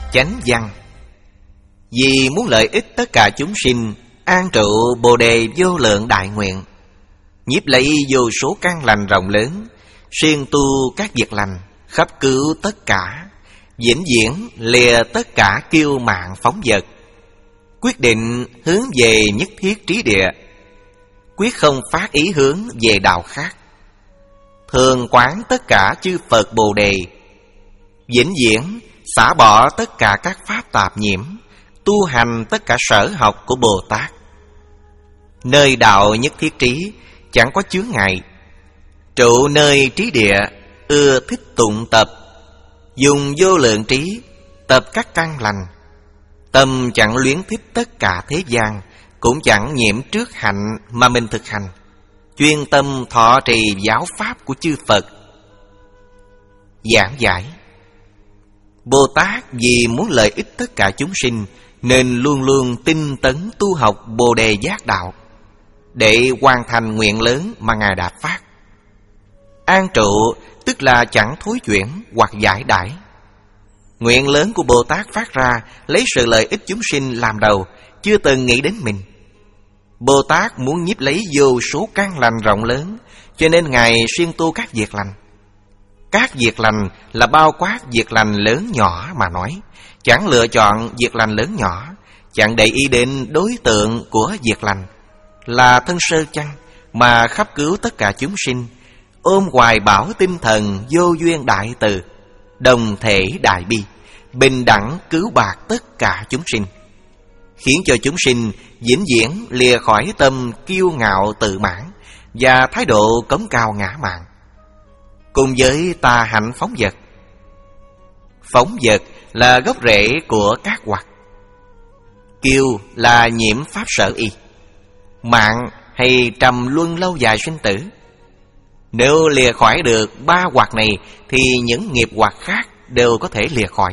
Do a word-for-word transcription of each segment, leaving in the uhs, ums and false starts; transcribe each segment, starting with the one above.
Chánh văn. Vì muốn lợi ích tất cả chúng sinh, an trụ Bồ đề vô lượng đại nguyện, nhiếp lấy vô số căn lành rộng lớn, siêng tu các việc lành, khắp cứu tất cả, vĩnh viễn lìa tất cả kiêu mạn phóng dật, quyết định hướng về nhất thiết trí địa, quyết không phát ý hướng về đạo khác, thường quán tất cả chư Phật Bồ đề, vĩnh viễn xả bỏ tất cả các pháp tạp nhiễm, tu hành tất cả sở học của Bồ Tát. Nơi đạo nhất thiết trí chẳng có chướng ngại, trụ nơi trí địa ưa thích tụng tập, dùng vô lượng trí tập các căn lành, tâm chẳng luyến thích tất cả thế gian, cũng chẳng nhiễm trước hạnh mà mình thực hành, chuyên tâm thọ trì giáo pháp của chư Phật. Giảng giải. Bồ Tát vì muốn lợi ích tất cả chúng sinh nên luôn luôn tinh tấn tu học Bồ đề giác đạo, để hoàn thành nguyện lớn mà Ngài đã phát. An trụ tức là chẳng thối chuyển hoặc giải đãi. Nguyện lớn của Bồ Tát phát ra lấy sự lợi ích chúng sinh làm đầu, chưa từng nghĩ đến mình. Bồ Tát muốn nhiếp lấy vô số căn lành rộng lớn, cho nên Ngài siêng tu các việc lành. Các việc lành là bao quát việc lành lớn nhỏ mà nói, chẳng lựa chọn việc lành lớn nhỏ, chẳng để ý đến đối tượng của việc lành, là thân sơ chăng mà khắp cứu tất cả chúng sinh, ôm hoài bảo tinh thần vô duyên đại từ, đồng thể đại bi, bình đẳng cứu bạc tất cả chúng sinh, khiến cho chúng sinh vĩnh viễn lìa khỏi tâm kiêu ngạo tự mãn và thái độ cống cao ngã mạn, cùng với tà hạnh phóng dật. Phóng dật là gốc rễ của các hoặc. Kiêu là nhiễm pháp sở y, mạng hay trầm luân lâu dài sinh tử. Nếu lìa khỏi được ba hoặc này thì những nghiệp hoặc khác đều có thể lìa khỏi.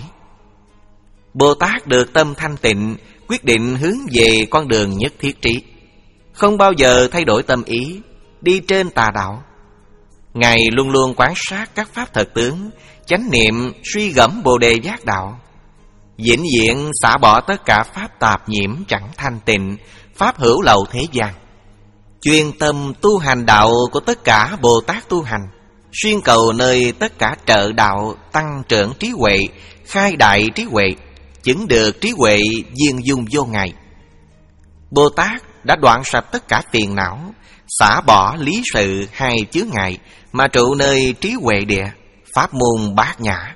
Bồ Tát được tâm thanh tịnh, quyết định hướng về con đường nhất thiết trí, không bao giờ thay đổi tâm ý, đi trên tà đạo. Ngài luôn luôn quan sát các pháp thật tướng, chánh niệm suy gẫm Bồ đề giác đạo, vĩnh viễn xả bỏ tất cả pháp tạp nhiễm chẳng thanh tịnh, pháp hữu lậu thế gian, chuyên tâm tu hành đạo của tất cả Bồ Tát tu hành, xuyên cầu nơi tất cả trợ đạo tăng trưởng trí huệ, khai đại trí huệ, chứng được trí huệ viên dung vô ngại. Bồ Tát đã đoạn sạch tất cả phiền não, xả bỏ lý sự hai chướng ngại, mà trụ nơi trí huệ địa, pháp môn bát nhã.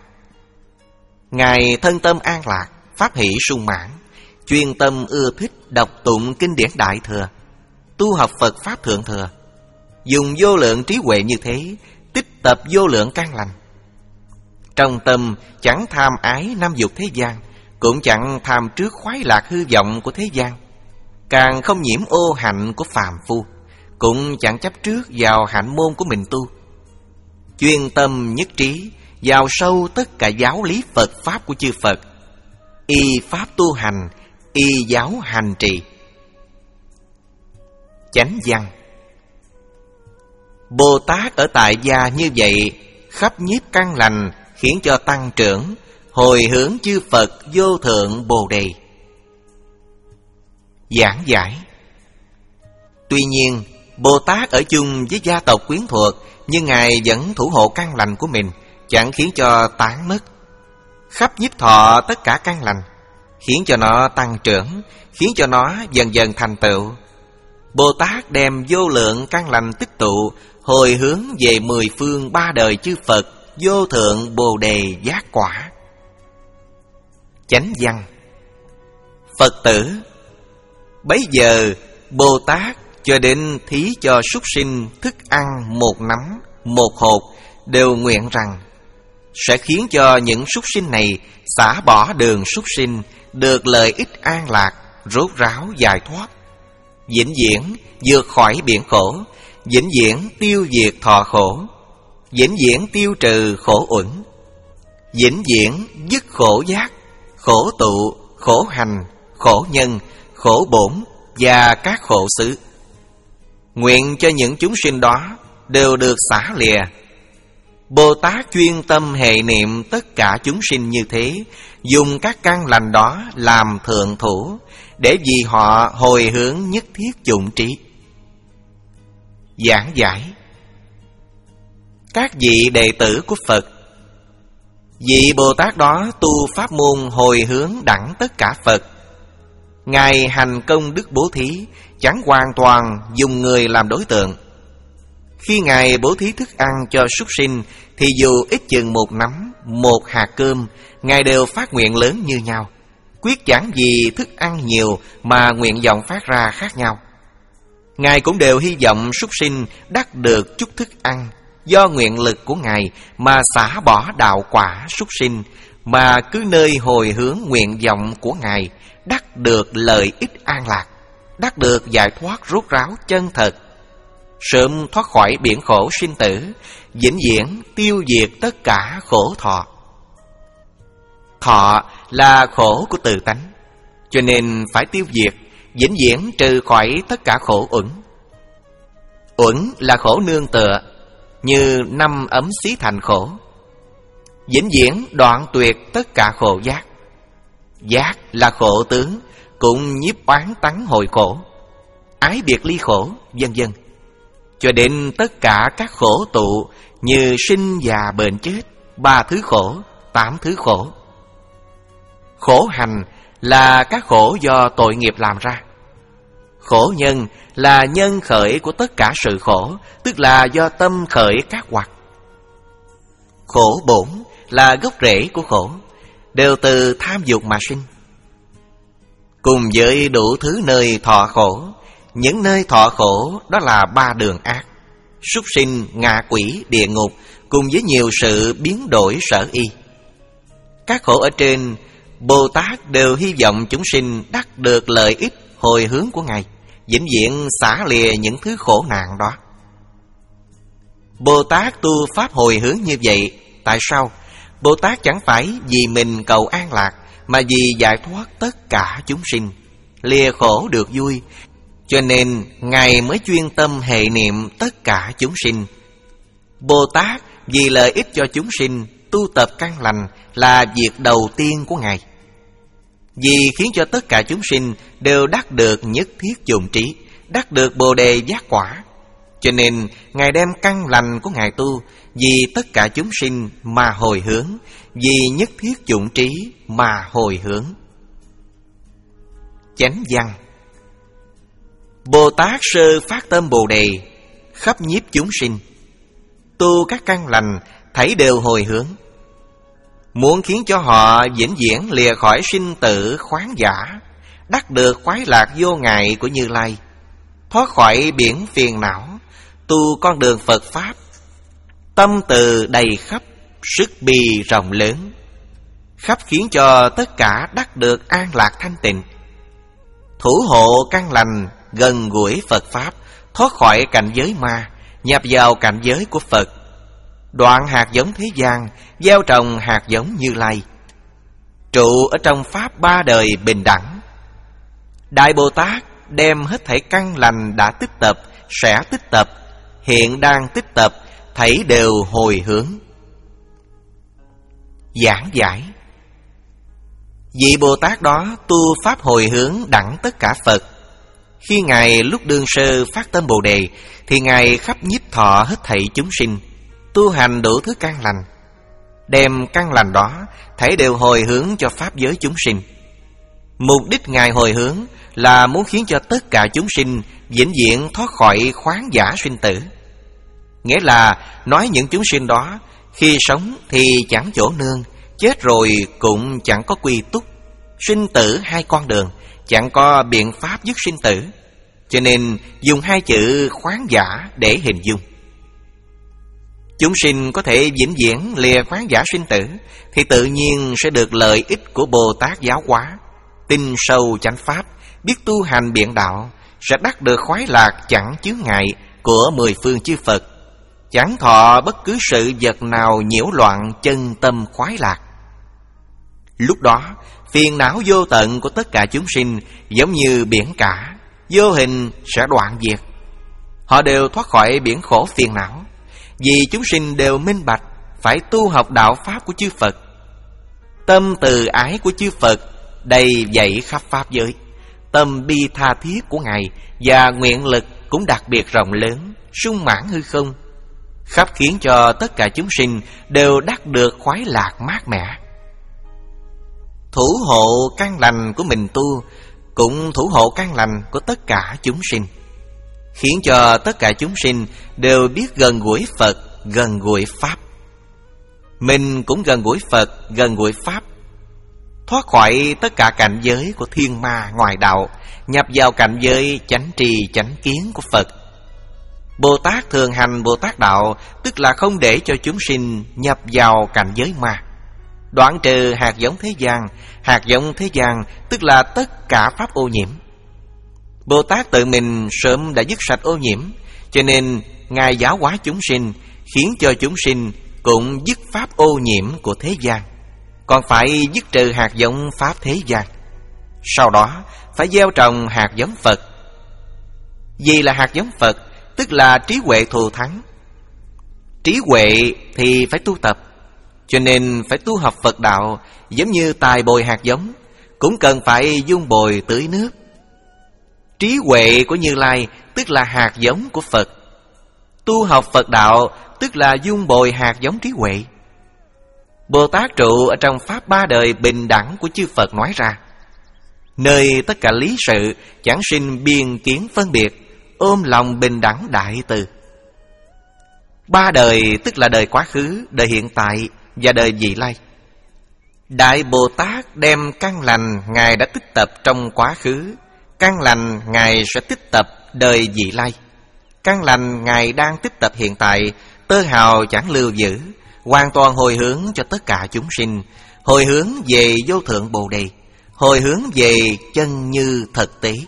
Ngài thân tâm an lạc, pháp hỷ sung mãn, chuyên tâm ưa thích đọc tụng kinh điển đại thừa, tu học Phật pháp thượng thừa, dùng vô lượng trí huệ như thế tích tập vô lượng căn lành. Trong tâm chẳng tham ái năm dục thế gian, cũng chẳng tham trước khoái lạc hư vọng của thế gian, càng không nhiễm ô hạnh của phàm phu, cũng chẳng chấp trước vào hạnh môn của mình tu. Chuyên tâm nhất trí vào sâu tất cả giáo lý Phật pháp của chư Phật, y pháp tu hành, y giáo hành trì. Chánh văn. Bồ Tát ở tại gia như vậy, khắp nhiếp căn lành, khiến cho tăng trưởng, hồi hướng chư Phật vô thượng Bồ đề. Giảng giải. Tuy nhiên, Bồ Tát ở chung với gia tộc quyến thuộc, nhưng Ngài vẫn thủ hộ căn lành của mình, chẳng khiến cho tán mất. Khắp nhiếp thọ tất cả căn lành, khiến cho nó tăng trưởng, khiến cho nó dần dần thành tựu. Bồ Tát đem vô lượng căn lành tích tụ, hồi hướng về mười phương ba đời chư Phật vô thượng Bồ đề giác quả. Chánh văn. Phật tử. Bấy giờ Bồ Tát cho đến thí cho súc sinh thức ăn một nắm, một hột, đều nguyện rằng sẽ khiến cho những súc sinh này xả bỏ đường súc sinh, được lợi ích an lạc, rốt ráo giải thoát, vĩnh viễn vượt khỏi biển khổ, vĩnh viễn tiêu diệt thọ khổ, vĩnh viễn tiêu trừ khổ uẩn, vĩnh viễn dứt khổ giác, khổ tụ, khổ hành, khổ nhân, khổ bổn và các khổ xứ. Nguyện cho những chúng sinh đó đều được xả lìa. Bồ Tát chuyên tâm hệ niệm tất cả chúng sinh như thế, dùng các căn lành đó làm thượng thủ, để vì họ hồi hướng nhất thiết dụng trí. Giảng giải. Các vị đệ tử của Phật, vị Bồ Tát đó tu pháp môn hồi hướng đẳng tất cả Phật. Ngài hành công đức bố thí, chẳng hoàn toàn dùng người làm đối tượng. Khi Ngài bố thí thức ăn cho súc sinh, thì dù ít chừng một nắm, một hạt cơm, Ngài đều phát nguyện lớn như nhau. Quyết chẳng vì thức ăn nhiều mà nguyện vọng phát ra khác nhau. Ngài cũng đều hy vọng súc sinh đắc được chút thức ăn, do nguyện lực của Ngài mà xả bỏ đạo quả súc sinh, mà cứ nơi hồi hướng nguyện vọng của Ngài đắc được lợi ích an lạc, đắc được giải thoát rốt ráo chân thật, sớm thoát khỏi biển khổ sinh tử, vĩnh viễn tiêu diệt tất cả khổ thọ. Thọ là khổ của tự tánh, cho nên phải tiêu diệt, vĩnh viễn trừ khỏi tất cả khổ uẩn. Uẩn là khổ nương tựa, như năm ấm xí thành khổ. Vĩnh viễn đoạn tuyệt tất cả khổ giác. Giác là khổ tướng, cũng nhiếp oán tắng hồi khổ, ái biệt ly khổ, vân vân, cho đến tất cả các khổ tụ như sinh già bệnh chết, ba thứ khổ, tám thứ khổ. Khổ hành là các khổ do tội nghiệp làm ra. Khổ nhân là nhân khởi của tất cả sự khổ, tức là do tâm khởi các hoặc. Khổ bổn là gốc rễ của khổ, đều từ tham dục mà sinh. Cùng với đủ thứ nơi thọ khổ, những nơi thọ khổ đó là ba đường ác: súc sinh, ngạ quỷ, địa ngục, cùng với nhiều sự biến đổi sở y. Các khổ ở trên, Bồ Tát đều hy vọng chúng sinh đắc được lợi ích hồi hướng của Ngài, vĩnh viễn xả lìa những thứ khổ nạn đó. Bồ Tát tu pháp hồi hướng như vậy, tại sao? Bồ Tát chẳng phải vì mình cầu an lạc, mà vì giải thoát tất cả chúng sinh, lìa khổ được vui, cho nên Ngài mới chuyên tâm hệ niệm tất cả chúng sinh. Bồ Tát vì lợi ích cho chúng sinh, tu tập căn lành là việc đầu tiên của Ngài. Vì khiến cho tất cả chúng sinh đều đắc được nhất thiết chủng trí, đắc được Bồ Đề giác quả, cho nên Ngài đem căn lành của Ngài tu vì tất cả chúng sinh mà hồi hướng, vì nhất thiết chủng trí mà hồi hướng. Chánh văn. Bồ Tát sơ phát tâm Bồ Đề, khắp nhiếp chúng sinh, tu các căn lành thảy đều hồi hướng, muốn khiến cho họ vĩnh viễn lìa khỏi sinh tử khoáng giả, đắc được khoái lạc vô ngại của Như Lai, thoát khỏi biển phiền não, tu con đường Phật Pháp, tâm từ đầy khắp, sức bi rộng lớn, khắp khiến cho tất cả đắc được an lạc thanh tịnh, thủ hộ căn lành, gần gũi Phật Pháp, thoát khỏi cảnh giới ma, nhập vào cảnh giới của Phật, đoạn hạt giống thế gian, gieo trồng hạt giống Như Lai, trụ ở trong Pháp ba đời bình đẳng. Đại Bồ Tát đem hết thảy căn lành đã tích tập, sẽ tích tập, hiện đang tích tập, thảy đều hồi hướng. Giảng giải. Vị Bồ Tát đó tu pháp hồi hướng đẳng tất cả Phật. Khi Ngài lúc đương sơ phát tâm Bồ Đề, thì Ngài khắp nhiếp thọ hết thảy chúng sinh, tu hành đủ thứ căn lành, đem căn lành đó thảy đều hồi hướng cho pháp giới chúng sinh. Mục đích Ngài hồi hướng là muốn khiến cho tất cả chúng sinh vĩnh viễn thoát khỏi khoáng giả sinh tử. Nghĩa là nói những chúng sinh đó khi sống thì chẳng chỗ nương, chết rồi cũng chẳng có quy túc, sinh tử hai con đường, chẳng có biện pháp dứt sinh tử, cho nên dùng hai chữ khoáng giả để hình dung. Chúng sinh có thể vĩnh viễn lìa khoáng giả sinh tử, thì tự nhiên sẽ được lợi ích của Bồ Tát giáo hóa, tin sâu chánh pháp, biết tu hành biện đạo, sẽ đắc được khoái lạc chẳng chướng ngại của mười phương chư Phật, chẳng thọ bất cứ sự vật nào nhiễu loạn chân tâm khoái lạc. Lúc đó phiền não vô tận của tất cả chúng sinh giống như biển cả, vô hình sẽ đoạn diệt. Họ đều thoát khỏi biển khổ phiền não, vì chúng sinh đều minh bạch phải tu học đạo Pháp của chư Phật. Tâm từ ái của chư Phật đầy dẫy khắp Pháp giới. Tâm bi tha thiết của Ngài và nguyện lực cũng đặc biệt rộng lớn, sung mãn hư không, khắp khiến cho tất cả chúng sinh đều đắc được khoái lạc mát mẻ. Thủ hộ căn lành của mình tu, cũng thủ hộ căn lành của tất cả chúng sinh, khiến cho tất cả chúng sinh đều biết gần gũi Phật, gần gũi Pháp. Mình cũng gần gũi Phật, gần gũi Pháp, thoát khỏi tất cả cảnh giới của thiên ma ngoài đạo, nhập vào cảnh giới chánh trì chánh kiến của Phật. Bồ Tát thường hành Bồ Tát đạo, tức là không để cho chúng sinh nhập vào cảnh giới ma, đoạn trừ hạt giống thế gian. Hạt giống thế gian tức là tất cả pháp ô nhiễm. Bồ Tát tự mình sớm đã dứt sạch ô nhiễm, cho nên Ngài giáo hóa chúng sinh, khiến cho chúng sinh cũng dứt pháp ô nhiễm của thế gian, còn phải dứt trừ hạt giống pháp thế gian. Sau đó phải gieo trồng hạt giống Phật. Gì là hạt giống Phật? Tức là trí huệ thù thắng. Trí huệ thì phải tu tập, cho nên phải tu học Phật đạo. Giống như tài bồi hạt giống, cũng cần phải dung bồi tưới nước. Trí huệ của Như Lai tức là hạt giống của Phật. Tu học Phật đạo tức là dung bồi hạt giống trí huệ. Bồ Tát trụ ở trong pháp ba đời bình đẳng của chư Phật nói ra, nơi tất cả lý sự chẳng sinh biên kiến phân biệt, ôm lòng bình đẳng đại từ. Ba đời tức là đời quá khứ, đời hiện tại và đời vị lai. Đại Bồ Tát đem căn lành Ngài đã tích tập trong quá khứ, căn lành Ngài sẽ tích tập đời vị lai. Căn lành Ngài đang tích tập hiện tại, tơ hào chẳng lưu giữ, hoàn toàn hồi hướng cho tất cả chúng sinh, hồi hướng về vô thượng Bồ Đề, hồi hướng về chân như thực tế.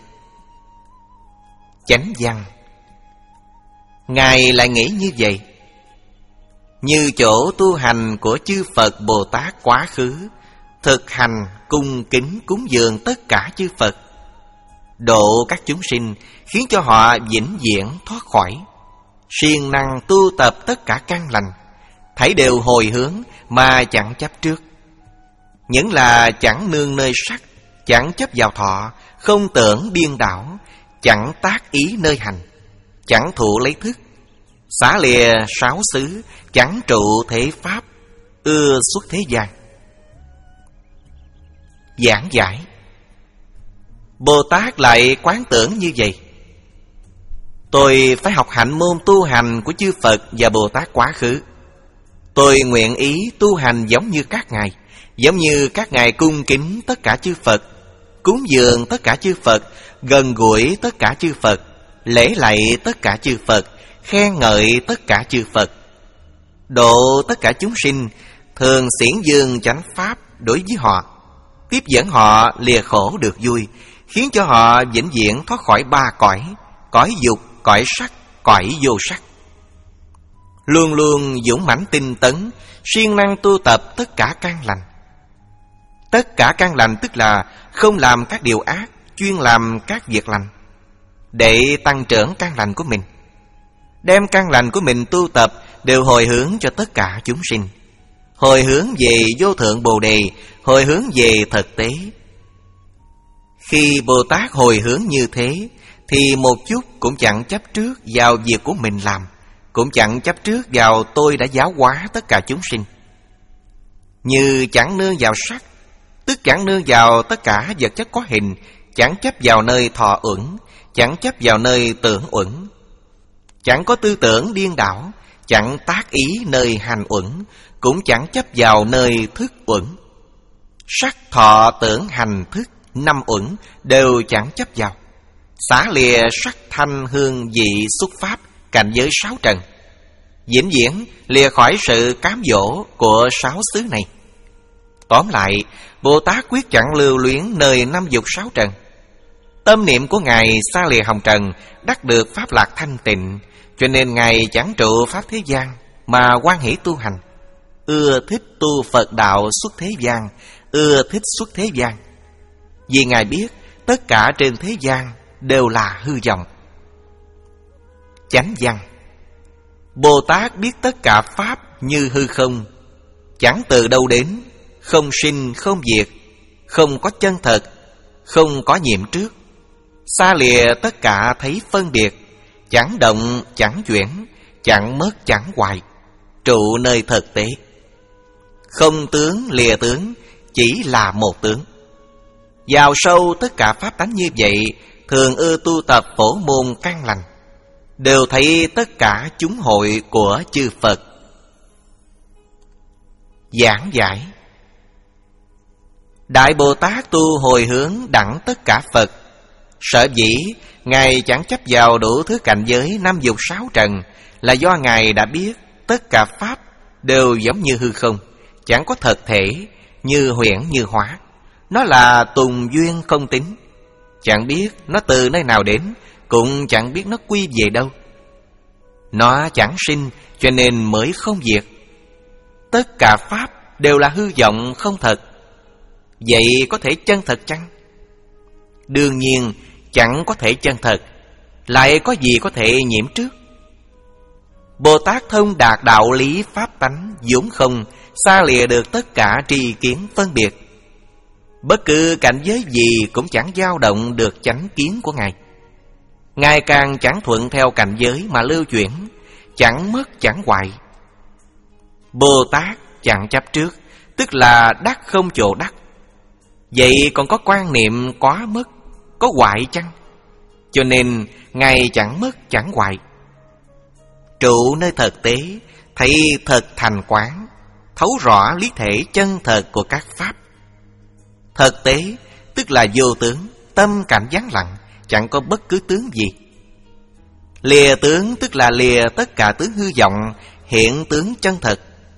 Chánh văn Ngài lại nghĩ như vậy: như chỗ tu hành của chư Phật Bồ Tát quá khứ, thực hành cung kính cúng dường tất cả chư Phật, độ các chúng sinh, khiến cho họ vĩnh viễn thoát khỏi, siêng năng tu tập tất cả căn lành, thảy đều hồi hướng mà chẳng chấp trước. Những là chẳng nương nơi sắc, chẳng chấp vào thọ, không tưởng điên đảo, chẳng tác ý nơi hành, chẳng thụ lấy thức, xả lìa sáu xứ, chẳng trụ thế pháp, ưa xuất thế gian. Giảng giải Bồ Tát lại quán tưởng như vậy: tôi phải học hạnh môn tu hành của chư Phật và Bồ Tát quá khứ. Tôi nguyện ý tu hành giống như các ngài, giống như các ngài cung kính tất cả chư Phật, cúng dường tất cả chư Phật, gần gũi tất cả chư Phật, lễ lạy tất cả chư Phật, khen ngợi tất cả chư Phật, độ tất cả chúng sinh, thường xiển dương chánh pháp đối với họ, tiếp dẫn họ lìa khổ được vui, khiến cho họ vĩnh viễn thoát khỏi ba cõi: cõi dục, cõi sắc, cõi vô sắc. Luôn luôn dũng mãnh tinh tấn, siêng năng tu tập tất cả căn lành. Tất cả căn lành tức là không làm các điều ác, chuyên làm các việc lành, để tăng trưởng căn lành của mình. Đem căn lành của mình tu tập đều hồi hướng cho tất cả chúng sinh, hồi hướng về vô thượng Bồ Đề, hồi hướng về thực tế. Khi Bồ Tát hồi hướng như thế, thì một chút cũng chẳng chấp trước vào việc của mình làm, cũng chẳng chấp trước vào tôi đã giáo hóa tất cả chúng sinh. Như chẳng nương vào sắc, tức chẳng nương vào tất cả vật chất có hình, chẳng chấp vào nơi thọ uẩn, chẳng chấp vào nơi tưởng uẩn, chẳng có tư tưởng điên đảo, chẳng tác ý nơi hành uẩn, cũng chẳng chấp vào nơi thức uẩn. Sắc thọ tưởng hành thức năm uẩn đều chẳng chấp vào, xả lìa sắc thanh hương vị xuất pháp cảnh giới sáu trần, vĩnh viễn lìa khỏi sự cám dỗ của sáu xứ này. Tóm lại, Bồ Tát quyết chẳng lưu luyến nơi năm dục sáu trần. Tâm niệm của Ngài xa lìa hồng trần, đắc được pháp lạc thanh tịnh, cho nên Ngài chẳng trụ pháp thế gian, mà hoan hỷ tu hành, ưa thích tu Phật đạo xuất thế gian, ưa thích xuất thế gian. Vì Ngài biết tất cả trên thế gian đều là hư vọng. Chánh văn Bồ Tát biết tất cả pháp như hư không, chẳng từ đâu đến, không sinh không diệt, không có chân thật, không có nhiễm trước. Xa lìa tất cả thấy phân biệt, chẳng động chẳng chuyển, chẳng mất chẳng hoại, trụ nơi thực tế. Không tướng lìa tướng, chỉ là một tướng. Vào sâu tất cả pháp tánh như vậy, thường ưa tu tập phổ môn căn lành, đều thấy tất cả chúng hội của chư Phật. Giảng giải. Đại Bồ Tát tu hồi hướng đẳng tất cả Phật. Sở dĩ Ngài chẳng chấp vào đủ thứ cảnh giới năm dục sáu trần, là do Ngài đã biết tất cả pháp đều giống như hư không, chẳng có thật thể, như huyễn như hóa. Nó là tùng duyên không tính, chẳng biết nó từ nơi nào đến, cũng chẳng biết nó quy về đâu. Nó chẳng sinh, cho nên mới không diệt. Tất cả pháp đều là hư vọng không thật. Vậy có thể chân thật chăng? Đương nhiên chẳng có thể chân thật, lại có gì có thể nhiễm trước? Bồ Tát thông đạt đạo lý pháp tánh vốn không, xa lìa được tất cả tri kiến phân biệt. Bất cứ cảnh giới gì cũng chẳng dao động được chánh kiến của Ngài. Ngài càng chẳng thuận theo cảnh giới mà lưu chuyển, chẳng mất chẳng hoại. Bồ Tát chẳng chấp trước, tức là đắc không chỗ đắc. Vậy còn có quan niệm quá mất, có hoại chăng? Cho nên Ngài chẳng mất chẳng hoại. Trụ nơi thực tế, thấy thật thành quán, thấu rõ lý thể chân thật của các pháp. Thực tế tức là vô tướng, tâm cảnh vắng lặng, chẳng có bất cứ tướng gì. Lìa tướng tức là lìa tất cả tướng hư vọng, hiện tướng chân thật.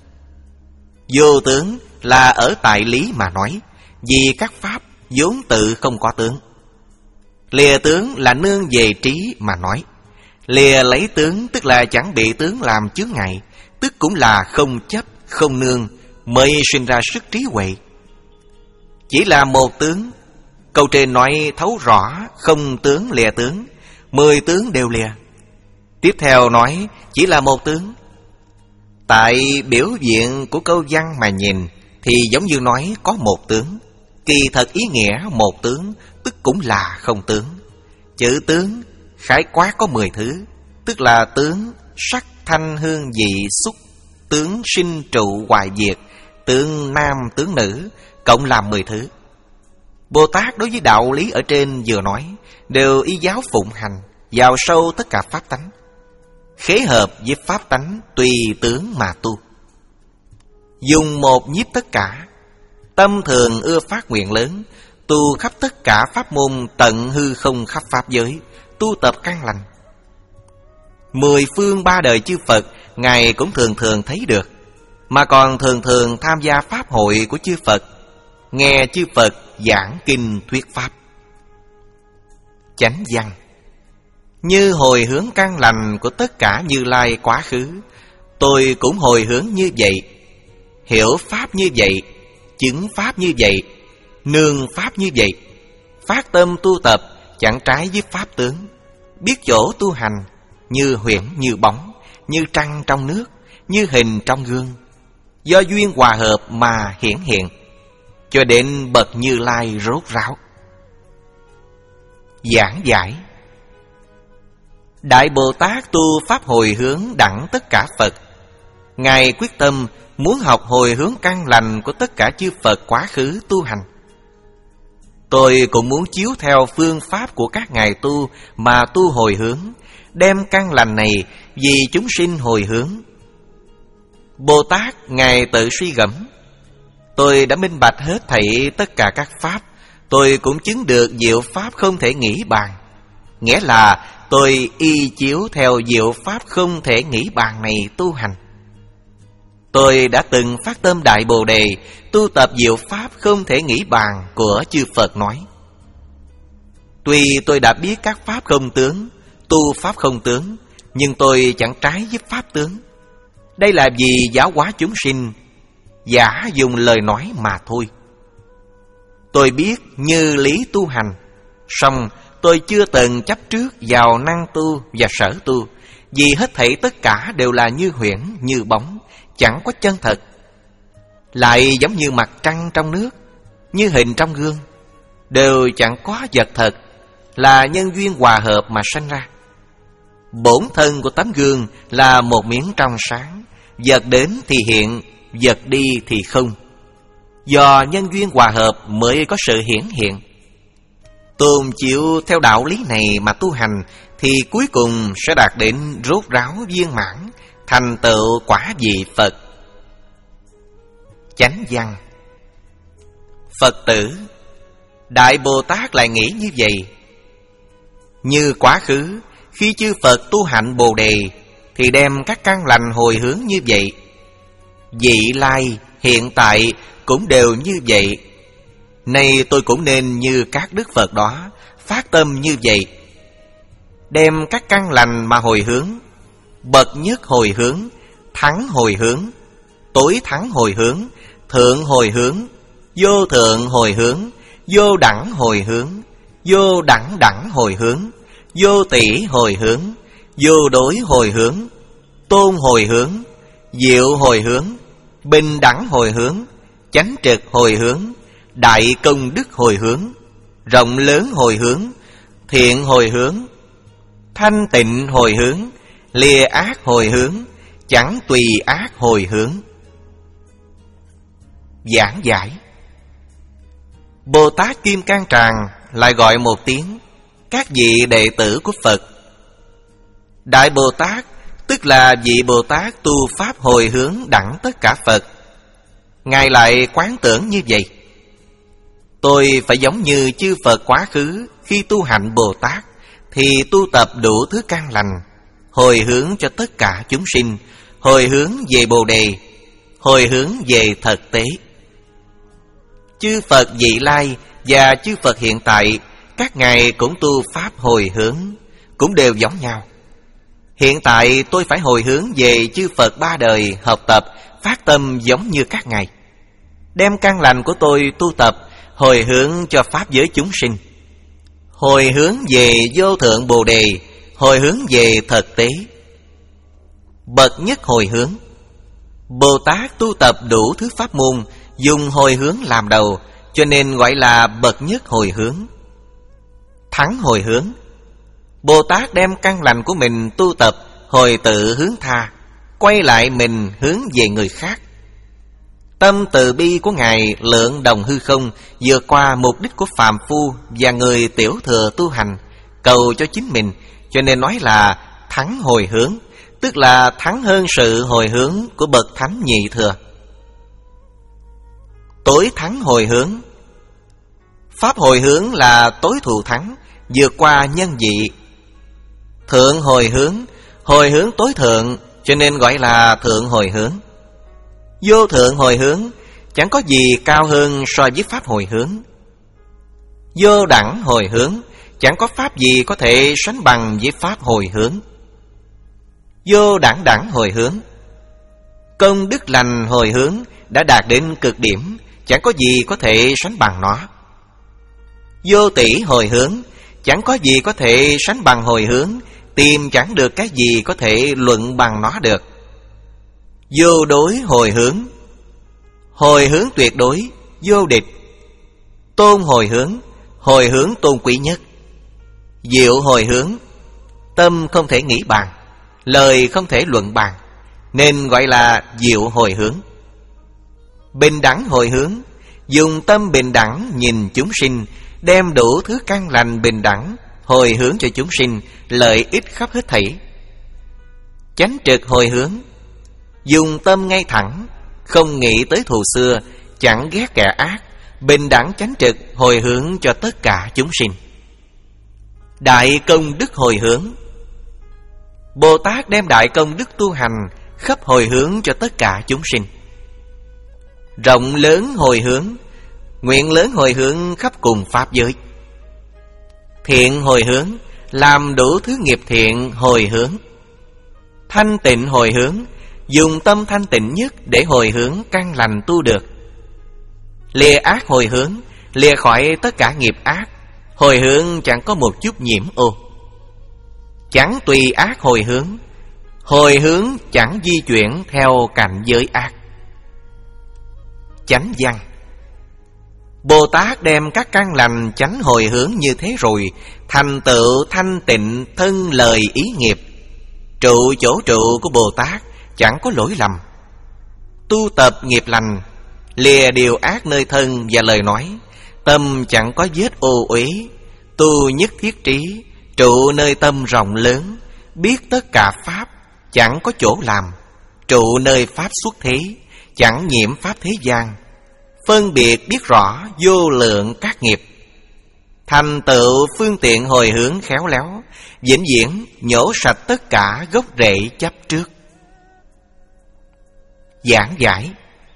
Vô tướng là ở tại lý mà nói, vì các pháp vốn tự không có tướng. Lìa tướng là nương về trí mà nói. Lìa lấy tướng tức là chẳng bị tướng làm chướng ngại, tức cũng là không chấp, không nương, mới sinh ra sức trí huệ. Chỉ là một tướng. Câu trên nói thấu rõ không tướng lìa tướng, mười tướng đều lìa. Tiếp theo nói chỉ là một tướng. Tại biểu diện của câu văn mà nhìn thì giống như nói có một tướng, kỳ thật ý nghĩa một tướng tức cũng là không tướng. Chữ tướng khái quát có mười thứ, tức là tướng, sắc, thanh, hương, vị, xúc, tướng sinh trụ hoại diệt, tướng nam, tướng nữ, cộng làm mười thứ. Bồ Tát đối với đạo lý ở trên vừa nói đều y giáo phụng hành, vào sâu tất cả pháp tánh, khế hợp với pháp tánh tùy tướng mà tu. Dùng một nhiếp tất cả, tâm thường ưa phát nguyện lớn, tu khắp tất cả pháp môn tận hư không khắp pháp giới, tu tập căn lành. Mười phương ba đời chư Phật Ngài cũng thường thường thấy được, mà còn thường thường tham gia pháp hội của chư Phật, nghe chư Phật giảng kinh thuyết pháp. Chánh văn. Như hồi hướng căn lành của tất cả Như Lai quá khứ, tôi cũng hồi hướng như vậy. Hiểu pháp như vậy, chứng pháp như vậy, nương pháp như vậy, phát tâm tu tập chẳng trái với pháp tướng, biết chỗ tu hành, như huyễn như bóng, như trăng trong nước, như hình trong gương, do duyên hòa hợp mà hiển hiện, cho đến bậc Như Lai rốt ráo. Giảng giải. Đại Bồ Tát tu pháp hồi hướng đẳng tất cả Phật. Ngài quyết tâm muốn học hồi hướng căn lành của tất cả chư Phật quá khứ tu hành. Tôi cũng muốn chiếu theo phương pháp của các ngài tu mà tu hồi hướng, đem căn lành này vì chúng sinh hồi hướng. Bồ Tát Ngài tự suy gẫm, tôi đã minh bạch hết thảy tất cả các pháp, tôi cũng chứng được diệu pháp không thể nghĩ bàn. Nghĩa là tôi y chiếu theo diệu pháp không thể nghĩ bàn này tu hành. Tôi đã từng phát tâm Đại Bồ Đề, tu tập diệu pháp không thể nghĩ bàn của chư Phật nói. Tuy tôi đã biết các pháp không tướng, tu pháp không tướng, nhưng tôi chẳng trái với pháp tướng. Đây là vì giáo hóa chúng sinh, giả dùng lời nói mà thôi. Tôi biết như lý tu hành, song tôi chưa từng chấp trước vào năng tu và sở tu, vì hết thảy tất cả đều là như huyễn, như bóng, chẳng có chân thật, lại giống như mặt trăng trong nước, như hình trong gương, đều chẳng có vật thật, là nhân duyên hòa hợp mà sanh ra. Bổn thân của tấm gương là một miếng trong sáng, vật đến thì hiện, vật đi thì không. Do nhân duyên hòa hợp mới có sự hiển hiện. Tôn chịu theo đạo lý này mà tu hành, thì cuối cùng sẽ đạt đến rốt ráo viên mãn, thành tựu quả vị Phật. Chánh văn: Phật tử, Đại Bồ Tát lại nghĩ như vậy. Như quá khứ, khi chư Phật tu hạnh Bồ Đề, thì đem các căn lành hồi hướng như vậy. Vị lai, hiện tại cũng đều như vậy. Nay tôi cũng nên như các Đức Phật đó, phát tâm như vậy. Đem các căn lành mà hồi hướng: bậc nhất hồi hướng, thắng hồi hướng, tối thắng hồi hướng, thượng hồi hướng, vô thượng hồi hướng, vô đẳng hồi hướng, vô đẳng đẳng hồi hướng, vô tỷ hồi hướng, vô đối hồi hướng, tôn hồi hướng, diệu hồi hướng, bình đẳng hồi hướng, chánh trực hồi hướng, đại công đức hồi hướng, rộng lớn hồi hướng, thiện hồi hướng, thanh tịnh hồi hướng, lìa ác hồi hướng, chẳng tùy ác hồi hướng. Giảng giải: Bồ Tát Kim Cang Tràng lại gọi một tiếng các vị đệ tử của Phật. Đại Bồ Tát tức là vị Bồ Tát tu pháp hồi hướng đẳng tất cả Phật. Ngài lại quán tưởng như vậy: tôi phải giống như chư Phật quá khứ khi tu hạnh Bồ Tát, thì tu tập đủ thứ căn lành, hồi hướng cho tất cả chúng sinh, hồi hướng về Bồ Đề, hồi hướng về thực tế. Chư Phật vị lai và chư Phật hiện tại, các ngài cũng tu pháp hồi hướng, cũng đều giống nhau. Hiện tại tôi phải hồi hướng về chư Phật ba đời, học tập, phát tâm giống như các ngài. Đem căn lành của tôi tu tập, hồi hướng cho pháp giới chúng sinh, hồi hướng về vô thượng Bồ Đề, hồi hướng về thực tế. Bậc nhất hồi hướng: Bồ Tát tu tập đủ thứ pháp môn, dùng hồi hướng làm đầu, cho nên gọi là bậc nhất hồi hướng. Thắng hồi hướng: Bồ Tát đem căn lành của mình tu tập, hồi tự hướng tha, quay lại mình hướng về người khác. Tâm từ bi của Ngài lượng đồng hư không, vượt qua mục đích của phàm phu và người tiểu thừa tu hành, cầu cho chính mình, cho nên nói là thắng hồi hướng, tức là thắng hơn sự hồi hướng của bậc thánh nhị thừa. Tối thắng hồi hướng: pháp hồi hướng là tối thù thắng, vượt qua nhân vị. Thượng hồi hướng: hồi hướng tối thượng, cho nên gọi là thượng hồi hướng. Vô thượng hồi hướng: chẳng có gì cao hơn so với pháp hồi hướng. Vô đẳng hồi hướng: chẳng có pháp gì có thể sánh bằng với pháp hồi hướng. Vô đẳng đẳng hồi hướng: công đức lành hồi hướng đã đạt đến cực điểm, chẳng có gì có thể sánh bằng nó. Vô tỷ hồi hướng: chẳng có gì có thể sánh bằng hồi hướng, tìm chẳng được cái gì có thể luận bằng nó được. Vô đối hồi hướng: hồi hướng tuyệt đối, vô địch. Tôn hồi hướng: hồi hướng tôn quý nhất. Diệu hồi hướng: tâm không thể nghĩ bàn, lời không thể luận bàn, nên gọi là diệu hồi hướng. Bình đẳng hồi hướng: dùng tâm bình đẳng nhìn chúng sinh, đem đủ thứ căn lành bình đẳng hồi hướng cho chúng sinh, lợi ích khắp hết thảy. Chánh trực hồi hướng: dùng tâm ngay thẳng, không nghĩ tới thù xưa, chẳng ghét kẻ ác, bình đẳng chánh trực hồi hướng cho tất cả chúng sinh. Đại công đức hồi hướng: Bồ Tát đem đại công đức tu hành khắp hồi hướng cho tất cả chúng sinh. Rộng lớn hồi hướng: nguyện lớn hồi hướng khắp cùng pháp giới. Thiện hồi hướng: làm đủ thứ nghiệp thiện hồi hướng. Thanh tịnh hồi hướng: dùng tâm thanh tịnh nhất để hồi hướng căn lành tu được. Lìa ác hồi hướng: lìa khỏi tất cả nghiệp ác, hồi hướng chẳng có một chút nhiễm ô. Chẳng tùy ác hồi hướng: Hồi hướng chẳng di chuyển theo cảnh giới ác. Chánh văn. Bồ Tát đem các căn lành chánh hồi hướng như thế rồi, thành tựu thanh tịnh thân lời ý nghiệp. Trụ chỗ trụ của Bồ Tát chẳng có lỗi lầm. Tu tập nghiệp lành, lìa điều ác nơi thân và lời nói. Tâm chẳng có vết ô uế. Tu nhất thiết trí, trụ nơi tâm rộng lớn. Biết tất cả pháp, chẳng có chỗ làm. Trụ nơi pháp xuất thế, chẳng nhiễm pháp thế gian. Phân biệt biết rõ vô lượng các nghiệp. Thành tựu phương tiện hồi hướng khéo léo, vĩnh viễn nhổ sạch tất cả gốc rễ chấp trước. Giảng giải.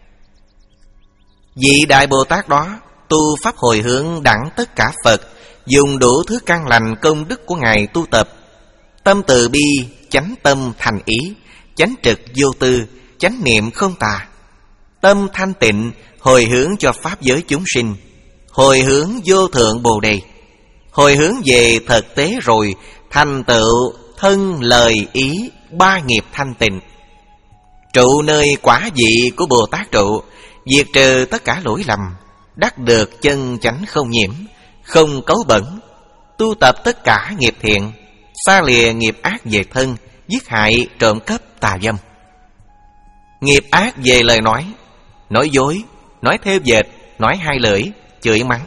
Vị Đại Bồ Tát đó tu pháp hồi hướng đẳng tất cả Phật, dùng đủ thứ căn lành công đức của Ngài tu tập. Tâm từ bi, chánh tâm thành ý, chánh trực vô tư, chánh niệm không tà. Tâm thanh tịnh, hồi hướng cho pháp giới chúng sinh, hồi hướng vô thượng Bồ Đề. Hồi hướng về thực tế rồi, thành tựu thân lời ý ba nghiệp thanh tịnh. Trụ nơi quả vị của Bồ Tát trụ, diệt trừ tất cả lỗi lầm, đắc được chân chánh không nhiễm, không cấu bẩn. Tu tập tất cả nghiệp thiện, xa lìa nghiệp ác về thân, giết hại, trộm cắp, tà dâm. Nghiệp ác về lời nói, nói dối, nói thêu dệt, nói hai lưỡi, chửi mắng.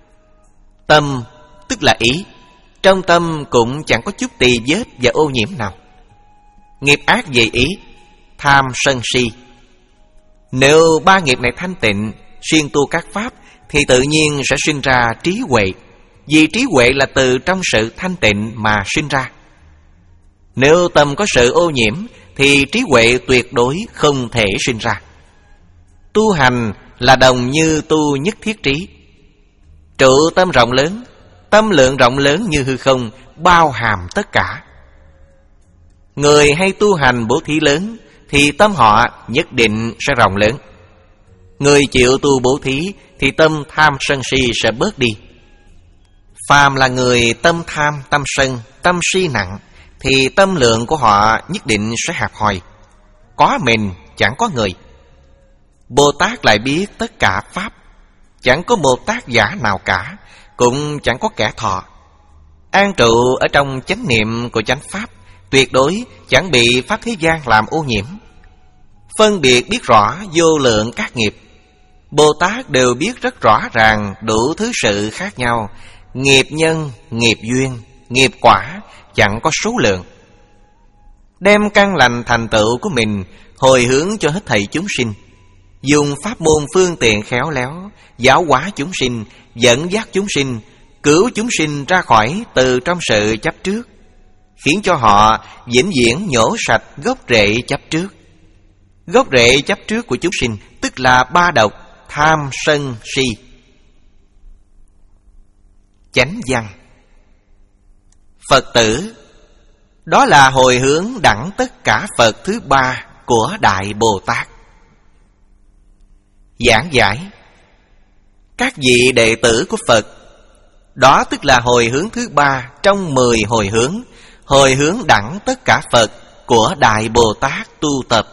Tâm tức là ý, trong tâm cũng chẳng có chút tì vết và ô nhiễm nào. Nghiệp ác về ý, tham sân si. Nếu ba nghiệp này thanh tịnh, xuyên tu các pháp, thì tự nhiên sẽ sinh ra trí huệ. Vì trí huệ là từ trong sự thanh tịnh mà sinh ra. Nếu tâm có sự ô nhiễm, thì trí huệ tuyệt đối không thể sinh ra. Tu hành là đồng như tu nhất thiết trí. Trụ tâm rộng lớn, tâm lượng rộng lớn như hư không, bao hàm tất cả. Người hay tu hành bố thí lớn, thì tâm họ nhất định sẽ rộng lớn. Người chịu tu bố thí, thì tâm tham sân si sẽ bớt đi. Phàm là người tâm tham, tâm sân, tâm si nặng, thì tâm lượng của họ nhất định sẽ hẹp hòi. Có mình, chẳng có người. Bồ Tát lại biết tất cả pháp, chẳng có một tác giả nào cả, cũng chẳng có kẻ thọ. An trụ ở trong chánh niệm của chánh pháp, tuyệt đối chẳng bị pháp thế gian làm ô nhiễm. Phân biệt biết rõ vô lượng các nghiệp. Bồ Tát đều biết rất rõ ràng đủ thứ sự khác nhau. Nghiệp nhân, nghiệp duyên, nghiệp quả, chẳng có số lượng. Đem căn lành thành tựu của mình hồi hướng cho hết thảy chúng sinh. Dùng pháp môn phương tiện khéo léo, giáo hóa chúng sinh, dẫn dắt chúng sinh, cứu chúng sinh ra khỏi từ trong sự chấp trước, khiến cho họ vĩnh viễn nhổ sạch gốc rễ chấp trước. Gốc rễ chấp trước của chúng sinh tức là ba độc tham sân si. Chánh văn. Phật tử, đó là hồi hướng đẳng tất cả Phật thứ ba của Đại Bồ Tát. Giảng giải. Các vị đệ tử của Phật, đó tức là hồi hướng thứ ba trong mười hồi hướng, hồi hướng đẳng tất cả Phật của Đại Bồ Tát tu tập.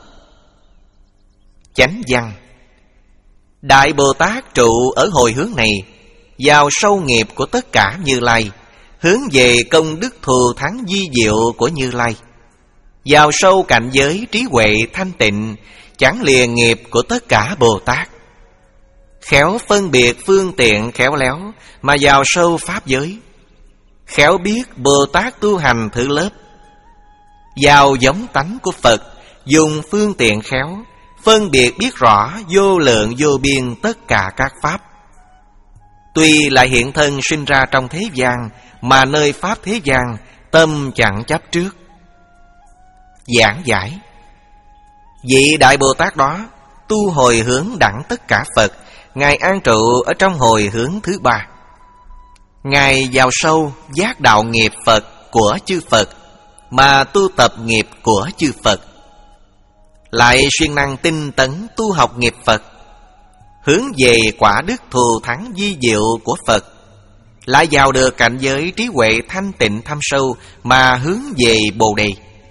Chánh văn. Đại Bồ Tát trụ ở hồi hướng này, vào sâu nghiệp của tất cả Như Lai, hướng về công đức thù thắng vi diệu của Như Lai, vào sâu cảnh giới trí huệ thanh tịnh, chẳng lìa nghiệp của tất cả Bồ Tát. Khéo phân biệt phương tiện khéo léo mà vào sâu pháp giới. Khéo biết Bồ Tát tu hành thử lớp, vào giống tánh của Phật, dùng phương tiện khéo, phân biệt biết rõ vô lượng vô biên tất cả các pháp. Tuy lại hiện thân sinh ra trong thế gian, mà nơi pháp thế gian tâm chẳng chấp trước. Giảng giải. Vị Đại Bồ Tát đó tu hồi hướng đẳng tất cả Phật, Ngài an trụ ở trong hồi hướng thứ ba. Ngài vào sâu giác đạo nghiệp Phật của chư Phật, mà tu tập nghiệp của chư Phật. Lại siêng năng tinh tấn tu học nghiệp Phật, hướng về quả đức thù thắng vi diệu của Phật. Lại vào được cảnh giới trí huệ thanh tịnh thâm sâu, mà hướng về Bồ Đề.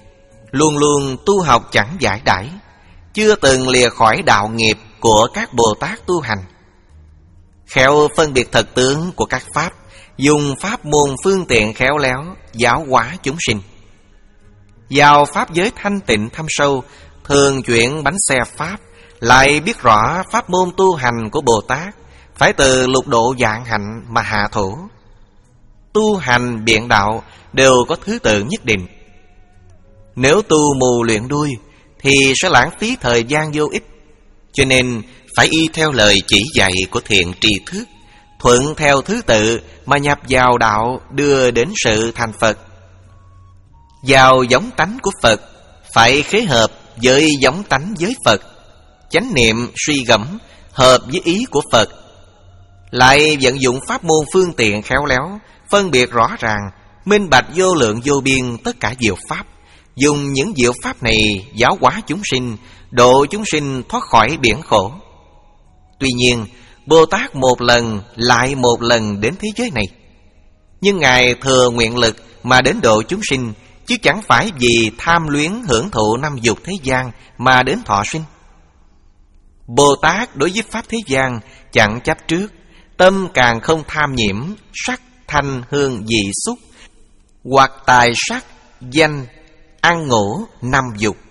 luôn luôn tu học chẳng giải đãi, chưa từng lìa khỏi đạo nghiệp của các Bồ Tát tu hành. Khéo phân biệt thật tướng của các pháp, dùng pháp môn phương tiện khéo léo giáo hóa chúng sinh. Vào pháp giới thanh tịnh thâm sâu, thường chuyển bánh xe pháp, lại biết rõ pháp môn tu hành của Bồ Tát phải từ lục độ vạn hạnh mà hạ thủ. Tu hành biện đạo đều có thứ tự nhất định. Nếu tu mù luyện đuôi thì sẽ lãng phí thời gian vô ích. Cho nên phải y theo lời chỉ dạy của thiện tri thức, thuận theo thứ tự mà nhập vào đạo, đưa đến sự thành Phật. Vào giống tánh của Phật phải khế hợp với giống tánh với Phật, chánh niệm suy gẫm hợp với ý của Phật, lại vận dụng pháp môn phương tiện khéo léo, phân biệt rõ ràng, minh bạch vô lượng vô biên tất cả diệu pháp. Dùng những diệu pháp này giáo hóa chúng sinh, độ chúng sinh thoát khỏi biển khổ. Tuy nhiên, Bồ Tát một lần lại một lần đến thế giới này, nhưng Ngài thừa nguyện lực mà đến độ chúng sinh, chứ chẳng phải vì tham luyến hưởng thụ năm dục thế gian mà đến thọ sinh. Bồ Tát đối với pháp thế gian chẳng chấp trước, tâm càng không tham nhiễm sắc, thanh, hương, vị, xúc, hoặc tài sắc, danh, ăn ngủ, năm dục.